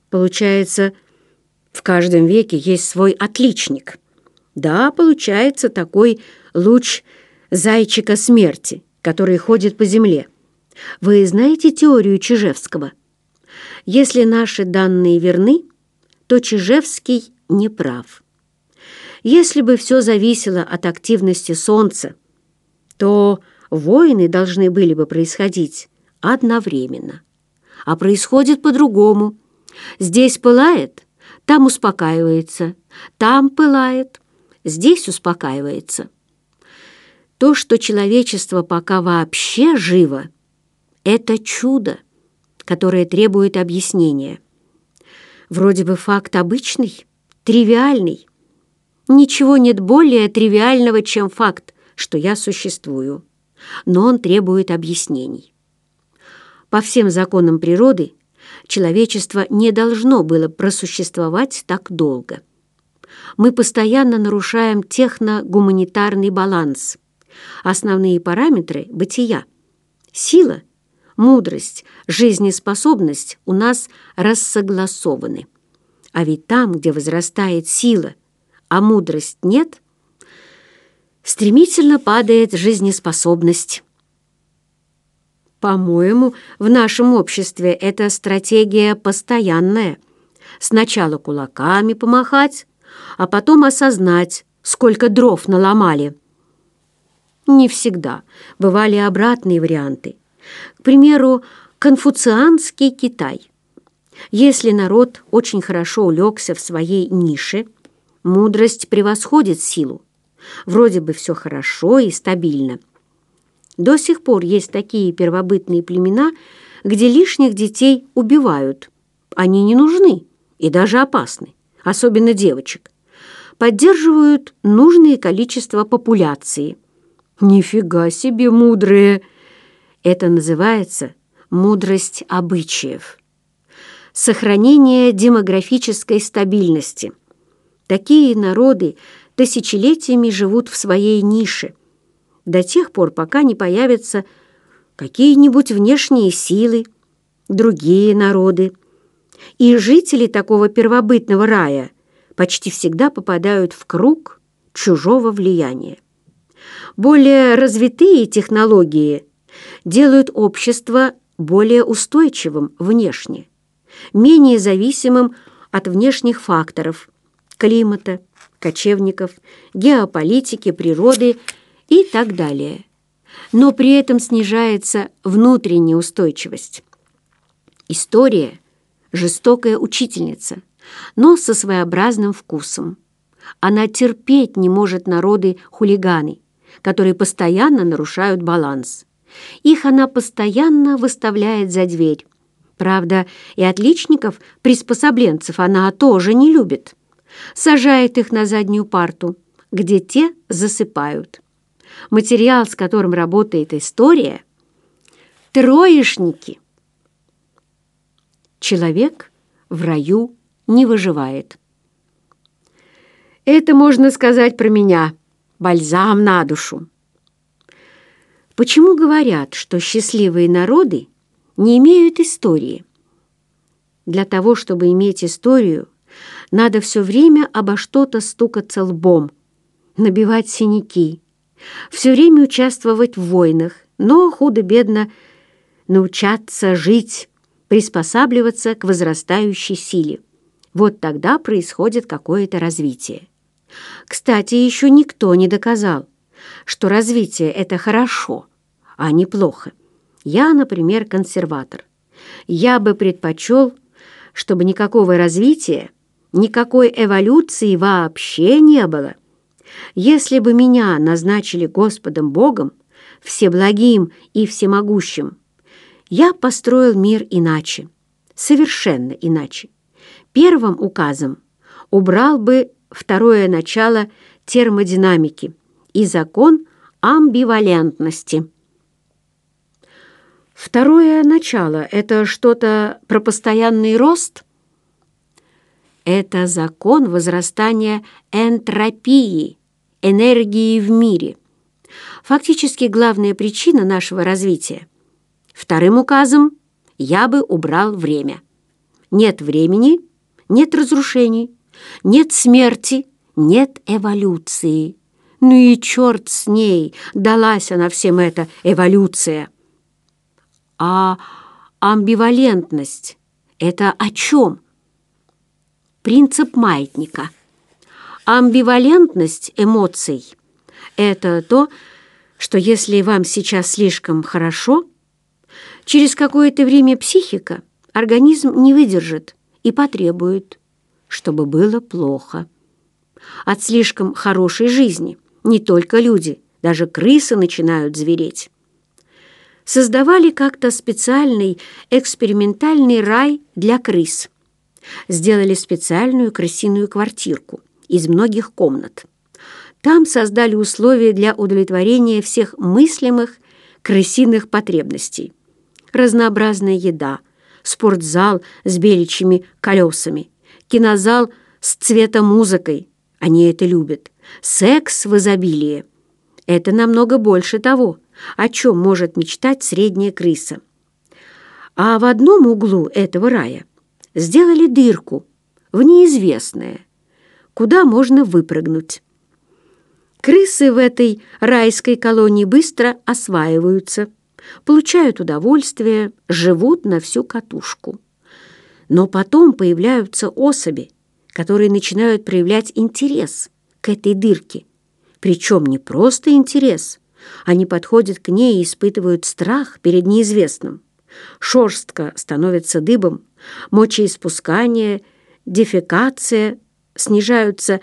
Получается, в каждом веке есть свой отличник. Да, получается такой луч зайчика смерти, который ходит по земле. Вы знаете теорию Чижевского? Если наши данные верны, то Чижевский не прав. Если бы все зависело от активности Солнца, то войны должны были бы происходить одновременно. А происходит по-другому. Здесь пылает, там успокаивается, там пылает, здесь успокаивается. То, что человечество пока вообще живо, это чудо, которое требует объяснения. Вроде бы факт обычный, тривиальный. Ничего нет более тривиального, чем факт, что я существую. Но он требует объяснений. По всем законам природы человечество не должно было просуществовать так долго. Мы постоянно нарушаем техно-гуманитарный баланс. Основные параметры бытия – сила, мудрость, жизнеспособность у нас рассогласованы. А ведь там, где возрастает сила, а мудрость нет, стремительно падает жизнеспособность. По-моему, в нашем обществе эта стратегия постоянная. Сначала кулаками помахать, а потом осознать, сколько дров наломали. Не всегда. Бывали обратные варианты. К примеру, конфуцианский Китай. Если народ очень хорошо улегся в своей нише, мудрость превосходит силу. Вроде бы все хорошо и стабильно. До сих пор есть такие первобытные племена, где лишних детей убивают. Они не нужны и даже опасны, особенно девочек. Поддерживают нужное количество популяции. Нифига себе мудрые! Это называется мудрость обычаев. Сохранение демографической стабильности. Такие народы тысячелетиями живут в своей нише, до тех пор, пока не появятся какие-нибудь внешние силы, другие народы. И жители такого первобытного рая почти всегда попадают в круг чужого влияния. Более развитые технологии делают общество более устойчивым внешне, менее зависимым от внешних факторов – климата, кочевников, геополитики, природы и так далее. Но при этом снижается внутренняя устойчивость. История – жестокая учительница, но со своеобразным вкусом. Она терпеть не может народы-хулиганы, которые постоянно нарушают баланс. Их она постоянно выставляет за дверь. Правда, и отличников-приспособленцев она тоже не любит. Сажает их на заднюю парту, где те засыпают. Материал, с которым работает история – троечники. Человек в раю не выживает. Это можно сказать про меня. Бальзам на душу. Почему говорят, что счастливые народы не имеют истории? Для того, чтобы иметь историю, надо все время обо что-то стукаться лбом, набивать синяки, все время участвовать в войнах, но худо-бедно научаться жить, приспосабливаться к возрастающей силе. Вот тогда происходит какое-то развитие. Кстати, еще никто не доказал, что развитие – это хорошо, а не плохо. Я, например, консерватор. Я бы предпочел, чтобы никакого развития, никакой эволюции вообще не было. Если бы меня назначили Господом Богом, всеблагим и всемогущим, я построил мир иначе, совершенно иначе. Первым указом убрал бы второе начало термодинамики и закон амбивалентности. Второе начало – это что-то про постоянный рост? Это закон возрастания энтропии, энергии в мире. Фактически главная причина нашего развития. Вторым указом я бы убрал время. нет времени, нет разрушений, нет смерти, нет эволюции. Ну и черт с ней, далась она всем эта эволюция. А амбивалентность — это о чем? Принцип маятника. Амбивалентность эмоций — это то, что если вам сейчас слишком хорошо, через какое-то время психика, организм не выдержит и потребует, чтобы было плохо. От слишком хорошей жизни не только люди, даже крысы начинают звереть. Создавали как-то специальный экспериментальный рай для крыс. Сделали специальную крысиную квартирку из многих комнат. Там создали условия для удовлетворения всех мыслимых крысиных потребностей. Разнообразная еда, спортзал с беличьими колесами, кинозал с цветомузыкой. Они это любят. Секс в изобилии. Это намного больше того, о чем может мечтать средняя крыса. А в одном углу этого рая сделали дырку в неизвестное, куда можно выпрыгнуть. Крысы в этой райской колонии быстро осваиваются, получают удовольствие, живут на всю катушку. Но потом появляются особи, которые начинают проявлять интерес к этой дырке. Причем не просто интерес. Они подходят к ней и испытывают страх перед неизвестным. Шерстка становится дыбом, мочеиспускание, дефекация, снижаются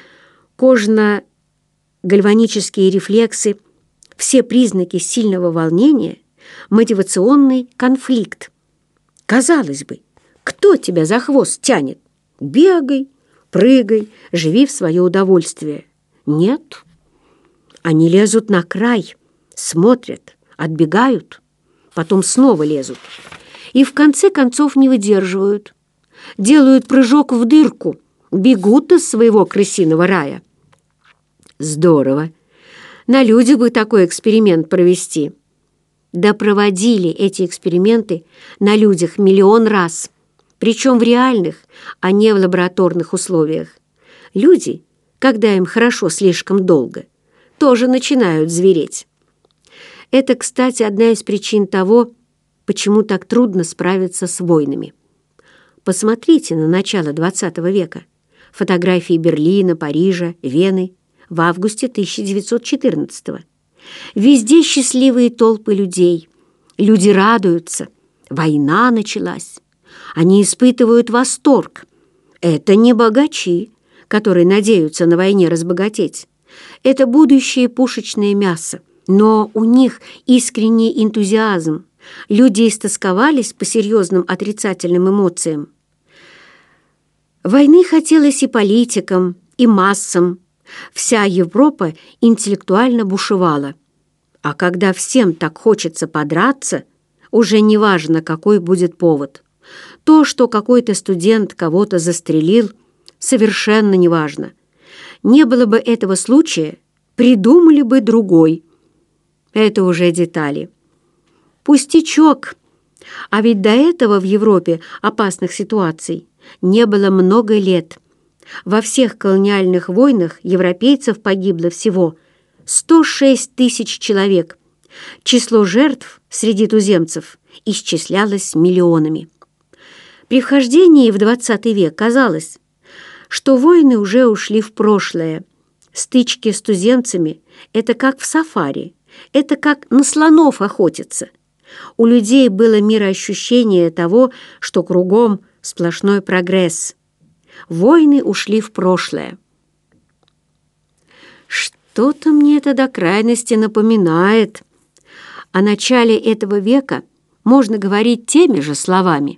кожно-гальванические рефлексы, все признаки сильного волнения, мотивационный конфликт. Казалось бы, кто тебя за хвост тянет? Бегай, прыгай, живи в свое удовольствие. Нет. Они лезут на край, смотрят, отбегают, потом снова лезут. И в конце концов не выдерживают. Делают прыжок в дырку, бегут из своего крысиного рая. Здорово. На людях бы такой эксперимент провести. Да проводили эти эксперименты на людях миллион раз. Причем в реальных, а не в лабораторных условиях. Люди, когда им хорошо слишком долго, тоже начинают звереть. Это, кстати, одна из причин того, почему так трудно справиться с войнами. Посмотрите на начало XX века. Фотографии Берлина, Парижа, Вены в августе 1914-го. Везде счастливые толпы людей. Люди радуются. Война началась. Они испытывают восторг. Это не богачи, которые надеются на войне разбогатеть. Это будущее пушечное мясо. Но у них искренний энтузиазм. Люди истосковались по серьезным отрицательным эмоциям. Войны хотелось и политикам, и массам. Вся Европа интеллектуально бушевала. А когда всем так хочется подраться, уже не важно, какой будет повод. То, что какой-то студент кого-то застрелил, совершенно не важно. Не было бы этого случая, придумали бы другой. Это уже детали. Пустячок. А ведь до этого в Европе опасных ситуаций не было много лет. Во всех колониальных войнах европейцев погибло всего 106 тысяч человек. Число жертв среди туземцев исчислялось миллионами. При вхождении в XX век казалось, что войны уже ушли в прошлое. Стычки с туземцами – это как в сафари, это как на слонов охотиться. У людей было мироощущение того, что кругом сплошной прогресс. Войны ушли в прошлое. Что-то мне это до крайности напоминает. О начале этого века можно говорить теми же словами.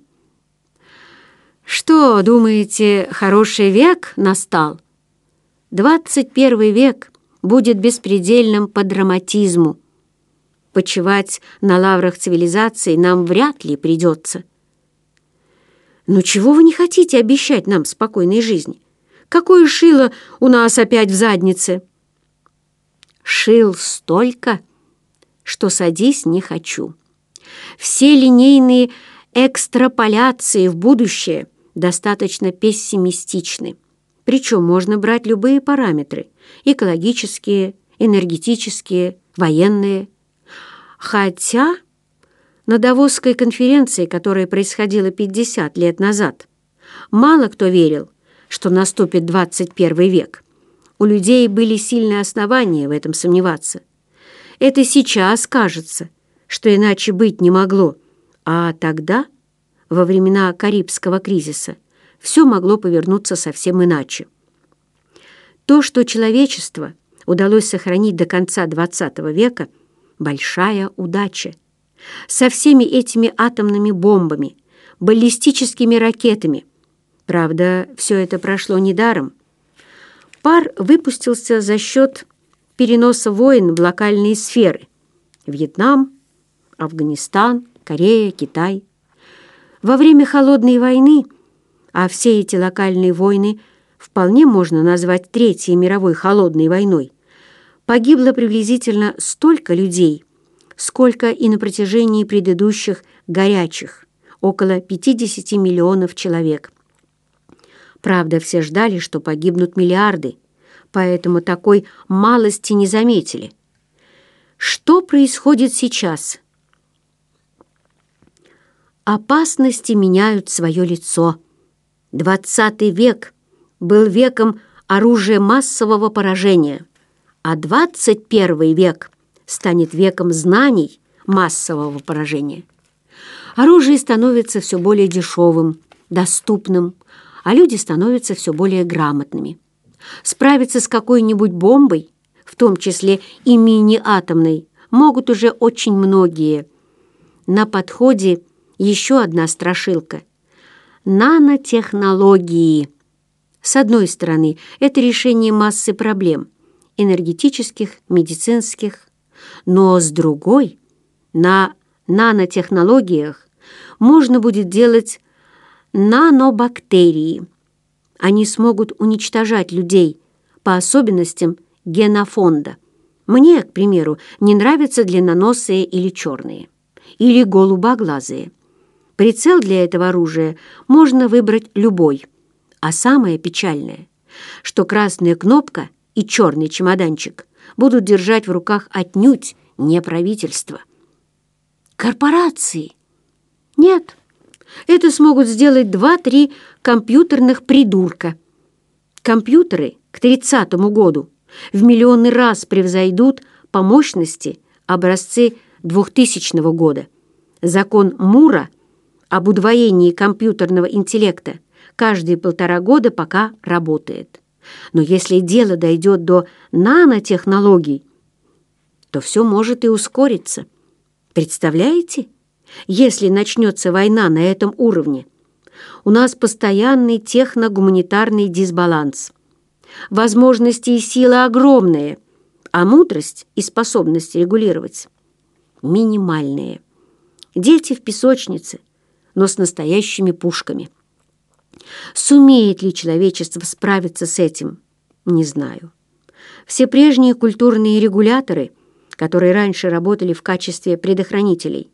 Что, думаете, хороший век настал? 21 век будет беспредельным по драматизму. Почивать на лаврах цивилизации нам вряд ли придется. Но чего вы не хотите обещать нам спокойной жизни? Какое шило у нас опять в заднице? Шил столько, что садись не хочу. Все линейные экстраполяции в будущее достаточно пессимистичны. Причем можно брать любые параметры – экологические, энергетические, военные. Хотя на Давосской конференции, которая происходила 50 лет назад, мало кто верил, что наступит 21 век. У людей были сильные основания в этом сомневаться. Это сейчас кажется, что иначе быть не могло, а тогда, во времена Карибского кризиса, все могло повернуться совсем иначе. То, что человечество удалось сохранить до конца XX века – большая удача. Со всеми этими атомными бомбами, баллистическими ракетами. Правда, все это прошло недаром. Пар выпустился за счет переноса войн в локальные сферы. Вьетнам, Афганистан, Корея, Китай. Во время Холодной войны, а все эти локальные войны вполне можно назвать Третьей мировой холодной войной, погибло приблизительно столько людей, сколько и на протяжении предыдущих горячих, около 50 миллионов человек. Правда, все ждали, что погибнут миллиарды, поэтому такой малости не заметили. Что происходит сейчас? Опасности меняют свое лицо. 20 век был веком оружия массового поражения, а 21 век станет веком знаний массового поражения. Оружие становится все более дешевым, доступным, а люди становятся все более грамотными. Справиться с какой-нибудь бомбой, в том числе и мини-атомной, могут уже очень многие. На подходе еще одна страшилка – нанотехнологии. С одной стороны, это решение массы проблем – энергетических, медицинских, но с другой, на нанотехнологиях можно будет делать нанобактерии. Они смогут уничтожать людей по особенностям генофонда. Мне, к примеру, не нравятся длинноносые или черные, или голубоглазые. Прицел для этого оружия можно выбрать любой. А самое печальное, что красная кнопка и черный чемоданчик будут держать в руках отнюдь не правительство. Корпорации? Нет. Это смогут сделать 2-3 компьютерных придурка. Компьютеры к 30-му году в миллионный раз превзойдут по мощности образцы 2000 года. Закон Мура об удвоении компьютерного интеллекта каждые 1,5 года пока работает. Но если дело дойдет до нанотехнологий, то все может и ускориться. Представляете? Если начнется война на этом уровне, у нас постоянный техно-гуманитарный дисбаланс. Возможности и силы огромные, а мудрость и способность регулировать минимальные. Дети в песочнице, но с настоящими пушками. Сумеет ли человечество справиться с этим? Не знаю. Все прежние культурные регуляторы, которые раньше работали в качестве предохранителей,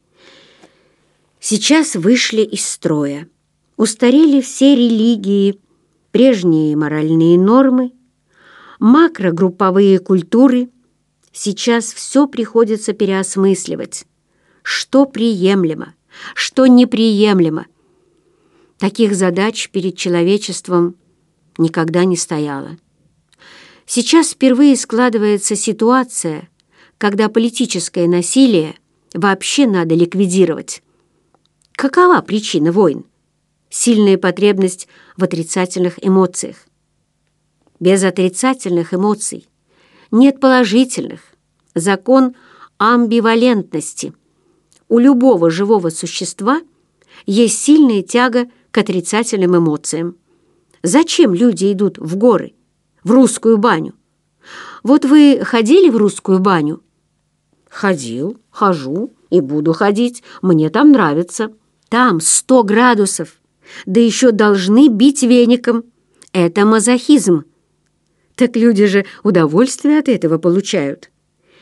сейчас вышли из строя. Устарели все религии, прежние моральные нормы, макрогрупповые культуры. Сейчас все приходится переосмысливать. Что приемлемо, что неприемлемо. Таких задач перед человечеством никогда не стояло. Сейчас впервые складывается ситуация, когда политическое насилие вообще надо ликвидировать. Какова причина войн? Сильная потребность в отрицательных эмоциях. Без отрицательных эмоций нет положительных. Закон амбивалентности. У любого живого существа есть сильная тяга к отрицательным эмоциям. Зачем люди идут в горы, в русскую баню? Вот вы ходили в русскую баню? Ходил, хожу и буду ходить. Мне там нравится. Там 100 градусов. Да еще должны бить веником. Это мазохизм. Так люди же удовольствие от этого получают.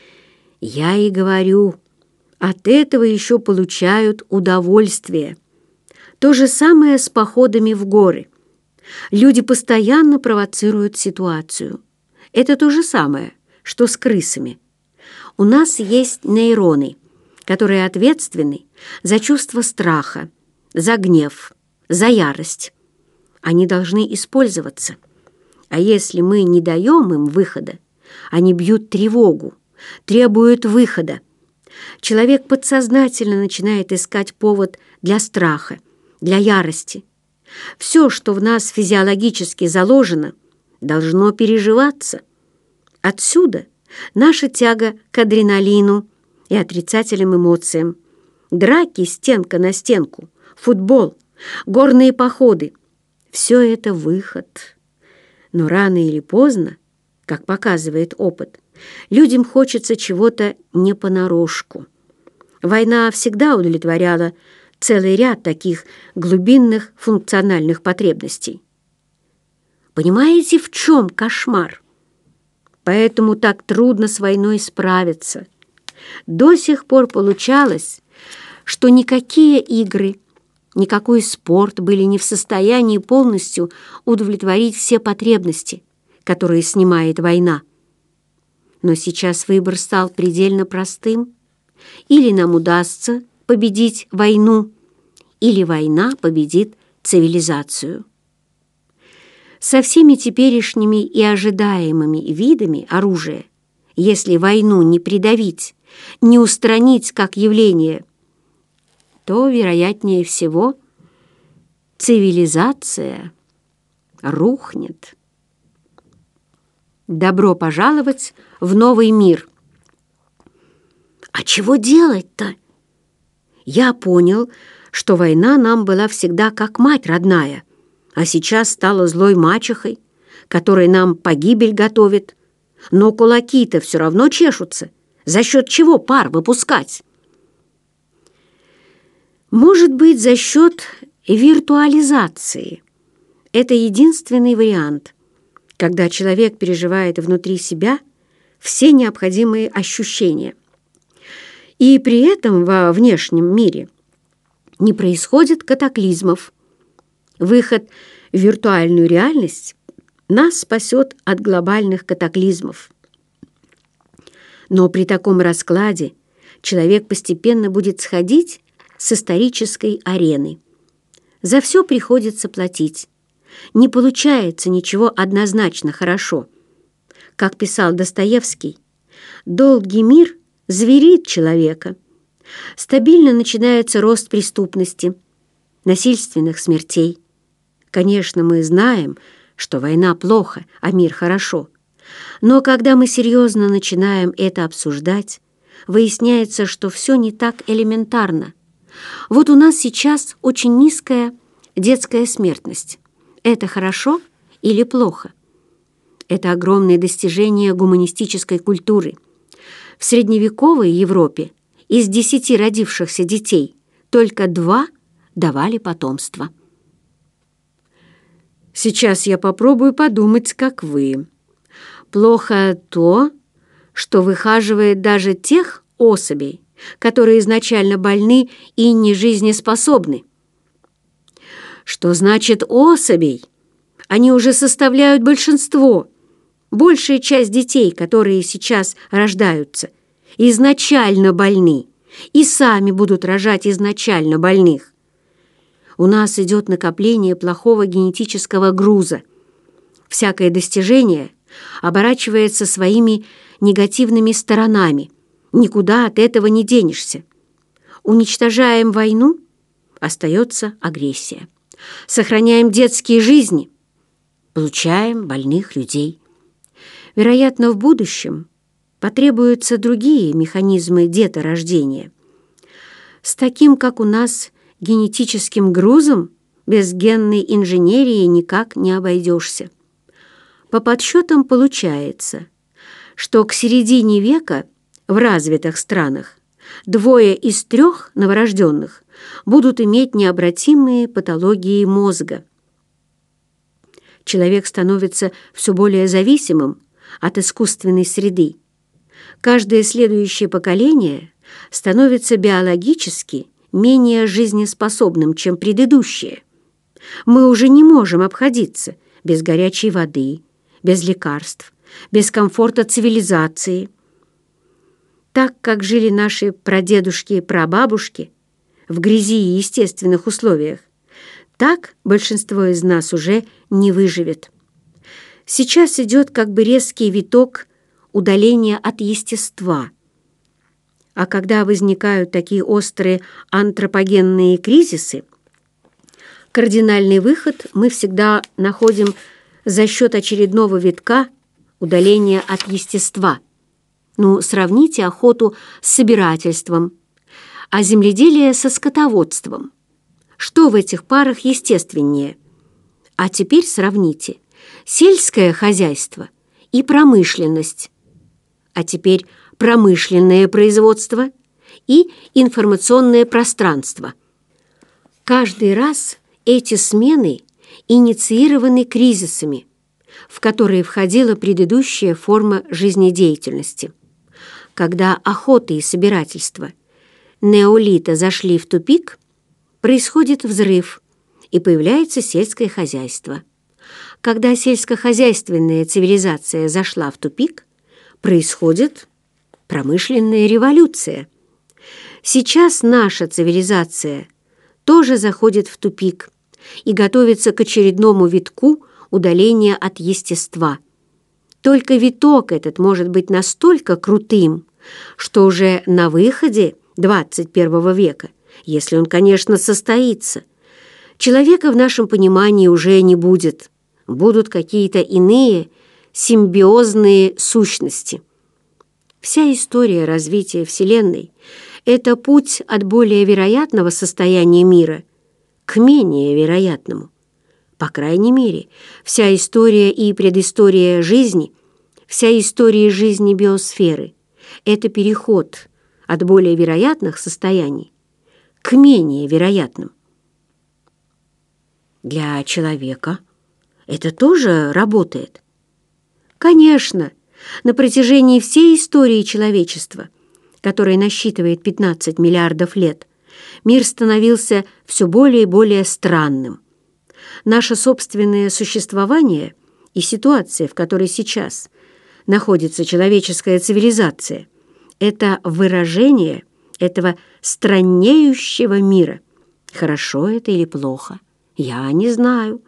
Я и говорю, от этого еще получают удовольствие. То же самое с походами в горы. Люди постоянно провоцируют ситуацию. Это то же самое, что с крысами. У нас есть нейроны, которые ответственны за чувство страха, за гнев, за ярость. Они должны использоваться. А если мы не даем им выхода, они бьют тревогу, требуют выхода. Человек подсознательно начинает искать повод для страха, для ярости. Все, что в нас физиологически заложено, должно переживаться. Отсюда наша тяга к адреналину и отрицательным эмоциям. Драки стенка на стенку, футбол, горные походы – все это выход. Но рано или поздно, как показывает опыт, людям хочется чего-то не понарошку. Война всегда удовлетворяла целый ряд таких глубинных функциональных потребностей. Понимаете, в чем кошмар? Поэтому так трудно с войной справиться. До сих пор получалось, что никакие игры, никакой спорт были не в состоянии полностью удовлетворить все потребности, которые снимает война. Но сейчас выбор стал предельно простым. Или нам удастся победить войну, или война победит цивилизацию. Со всеми теперешними и ожидаемыми видами оружия, если войну не придавить, не устранить как явление, то, вероятнее всего, цивилизация рухнет. Добро пожаловать в новый мир. А чего делать-то? Я понял, что война нам была всегда как мать родная, а сейчас стала злой мачехой, которая нам погибель готовит. Но кулаки-то все равно чешутся. За счет чего пар выпускать? Может быть, за счет виртуализации. Это единственный вариант, когда человек переживает внутри себя все необходимые ощущения. И при этом во внешнем мире не происходит катаклизмов. Выход в виртуальную реальность нас спасет от глобальных катаклизмов. Но при таком раскладе человек постепенно будет сходить с исторической арены. За все приходится платить. Не получается ничего однозначно хорошо. Как писал Достоевский, долгий мир зверит человека. Стабильно начинается рост преступности, насильственных смертей. Конечно, мы знаем, что война плохо, а мир хорошо. Но когда мы серьезно начинаем это обсуждать, выясняется, что все не так элементарно. Вот у нас сейчас очень низкая детская смертность. Это хорошо или плохо? Это огромное достижение гуманистической культуры. В средневековой Европе из 10 родившихся детей только 2 давали потомство. Сейчас я попробую подумать, как вы. Плохо то, что выхаживает даже тех особей, которые изначально больны и не жизнеспособны. Что значит особей? Они уже составляют большинство. Большая часть детей, которые сейчас рождаются, изначально больны и сами будут рожать изначально больных. У нас идет накопление плохого генетического груза. Всякое достижение оборачивается своими негативными сторонами. Никуда от этого не денешься. Уничтожаем войну, остается агрессия. Сохраняем детские жизни, получаем больных людей. Вероятно, в будущем потребуются другие механизмы деторождения. С таким, как у нас, генетическим грузом без генной инженерии никак не обойдешься. По подсчетам получается, что к середине века в развитых странах 2 из 3 новорожденных будут иметь необратимые патологии мозга. Человек становится все более зависимым от искусственной среды. Каждое следующее поколение становится биологически менее жизнеспособным, чем предыдущее. Мы уже не можем обходиться без горячей воды, без лекарств, без комфорта цивилизации. Так, как жили наши прадедушки и прабабушки в грязи и естественных условиях, так большинство из нас уже не выживет. Сейчас идет как бы резкий виток удаления от естества. А когда возникают такие острые антропогенные кризисы, кардинальный выход мы всегда находим за счет очередного витка удаления от естества. Сравните охоту с собирательством, а земледелие со скотоводством. Что в этих парах естественнее? А теперь сравните сельское хозяйство и промышленность. А теперь промышленное производство и информационное пространство. Каждый раз эти смены инициированы кризисами, в которые входила предыдущая форма жизнедеятельности. Когда охота и собирательство неолита зашли в тупик, происходит взрыв, и появляется сельское хозяйство. Когда сельскохозяйственная цивилизация зашла в тупик, происходит промышленная революция. Сейчас наша цивилизация тоже заходит в тупик и готовится к очередному витку удаления от естества. Только виток этот может быть настолько крутым, что уже на выходе 21 века, если он, конечно, состоится, человека в нашем понимании уже не будет. Будут какие-то иные симбиозные сущности. Вся история развития Вселенной — это путь от более вероятного состояния мира к менее вероятному. По крайней мере, вся история и предыстория жизни, вся история жизни биосферы — это переход от более вероятных состояний к менее вероятным. Для человека это тоже работает? Конечно, на протяжении всей истории человечества, которая насчитывает 15 миллиардов лет, мир становился все более и более странным. Наше собственное существование и ситуация, в которой сейчас находится человеческая цивилизация, это выражение этого страннеющего мира. Хорошо это или плохо? Я не знаю.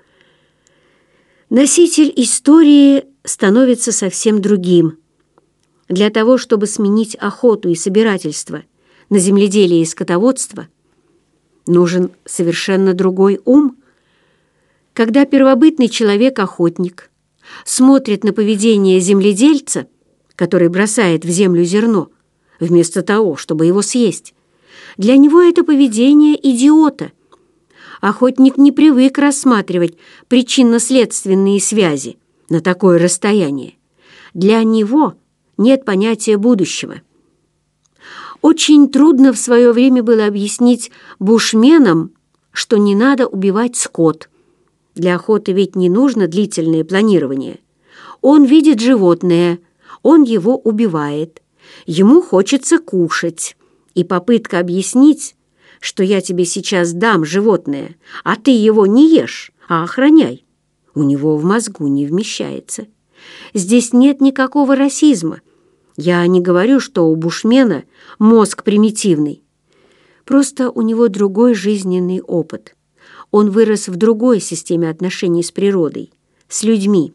Носитель истории становится совсем другим. Для того, чтобы сменить охоту и собирательство на земледелие и скотоводство, нужен совершенно другой ум. Когда первобытный человек-охотник смотрит на поведение земледельца, который бросает в землю зерно, вместо того, чтобы его съесть, для него это поведение идиота. Охотник не привык рассматривать причинно-следственные связи на такое расстояние. Для него нет понятия будущего. Очень трудно в свое время было объяснить бушменам, что не надо убивать скот. Для охоты ведь не нужно длительное планирование. Он видит животное, он его убивает. Ему хочется кушать. И попытка объяснить, что я тебе сейчас дам животное, а ты его не ешь, а охраняй, у него в мозгу не вмещается. Здесь нет никакого расизма. Я не говорю, что у бушмена мозг примитивный. Просто у него другой жизненный опыт. Он вырос в другой системе отношений с природой, с людьми.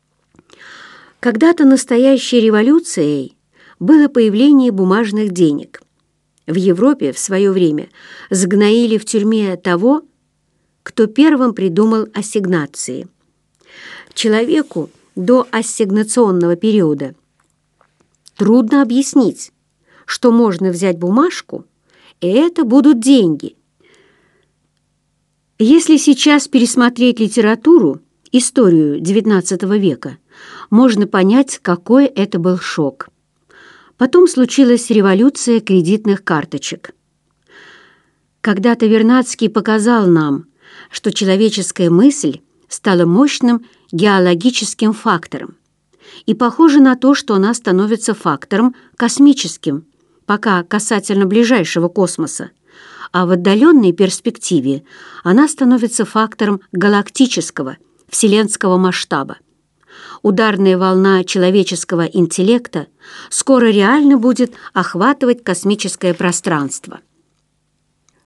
Когда-то настоящей революцией было появление бумажных денег. В Европе в свое время сгноили в тюрьме того, кто первым придумал ассигнации. Человеку до ассигнационного периода трудно объяснить, что можно взять бумажку, и это будут деньги. Если сейчас пересмотреть литературу, историю XIX века, можно понять, какой это был шок. Потом случилась революция кредитных карточек. Когда-то Вернадский показал нам, что человеческая мысль стала мощным геологическим фактором. И похоже на то, что она становится фактором космическим, пока касательно ближайшего космоса. а в отдаленной перспективе она становится фактором галактического, вселенского масштаба. Ударная волна человеческого интеллекта скоро реально будет охватывать космическое пространство.